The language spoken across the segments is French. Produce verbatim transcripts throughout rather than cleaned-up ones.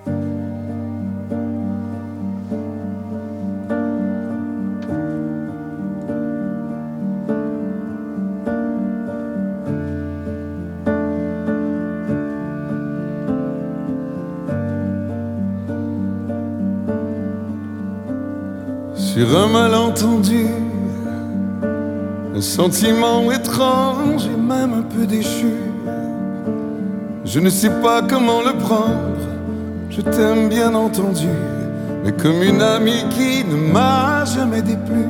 Sur un malentendu, un sentiment étrange et même un peu déchu. Je ne sais pas comment le prendre, je t'aime bien entendu, mais comme une amie qui ne m'a jamais déplu.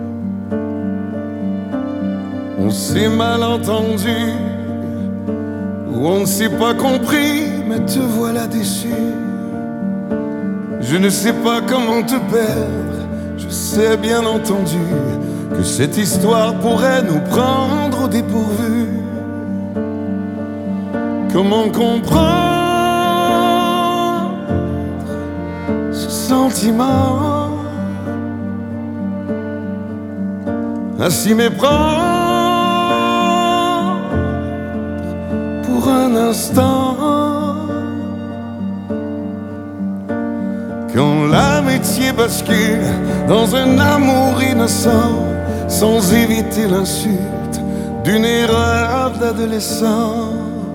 On s'est mal entendu, ou on ne s'est pas compris, mais te voilà déçu. Je ne sais pas comment te perdre, je sais bien entendu que cette histoire pourrait nous prendre au dépourvu. Comment comprendre ce sentiment, ainsi méprendre pour un instant, quand l'amitié bascule dans un amour innocent, sans éviter l'insulte d'une erreur d'adolescent.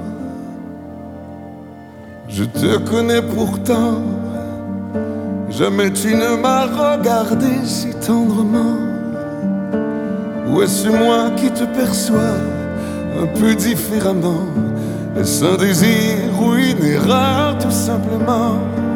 Je te connais pourtant, jamais tu ne m'as regardé si tendrement. Ou est-ce moi qui te perçois un peu différemment? Est-ce un désir ou une erreur tout simplement?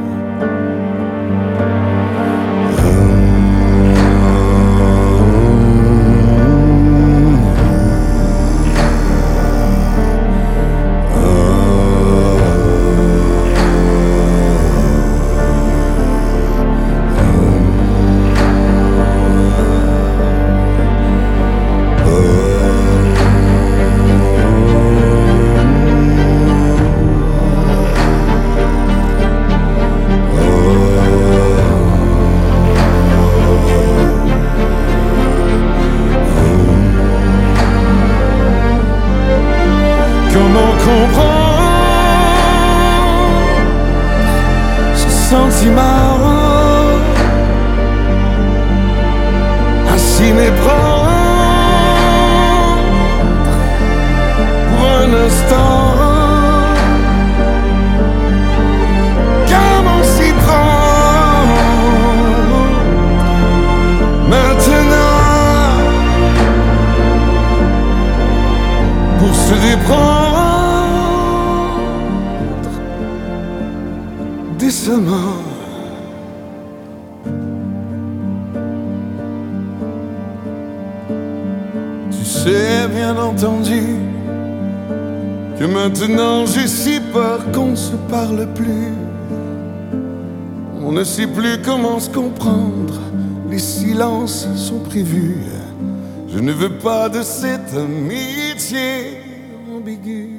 Comment comprendre ce sentiment, ainsi méprendre pour un instant? Comment s'y prendre maintenant pour se déprendre décemment? Tu sais bien entendu que maintenant j'ai si peur qu'on ne se parle plus. On ne sait plus comment se comprendre, les silences sont prévus. Je ne veux pas de cette amitié ambiguë.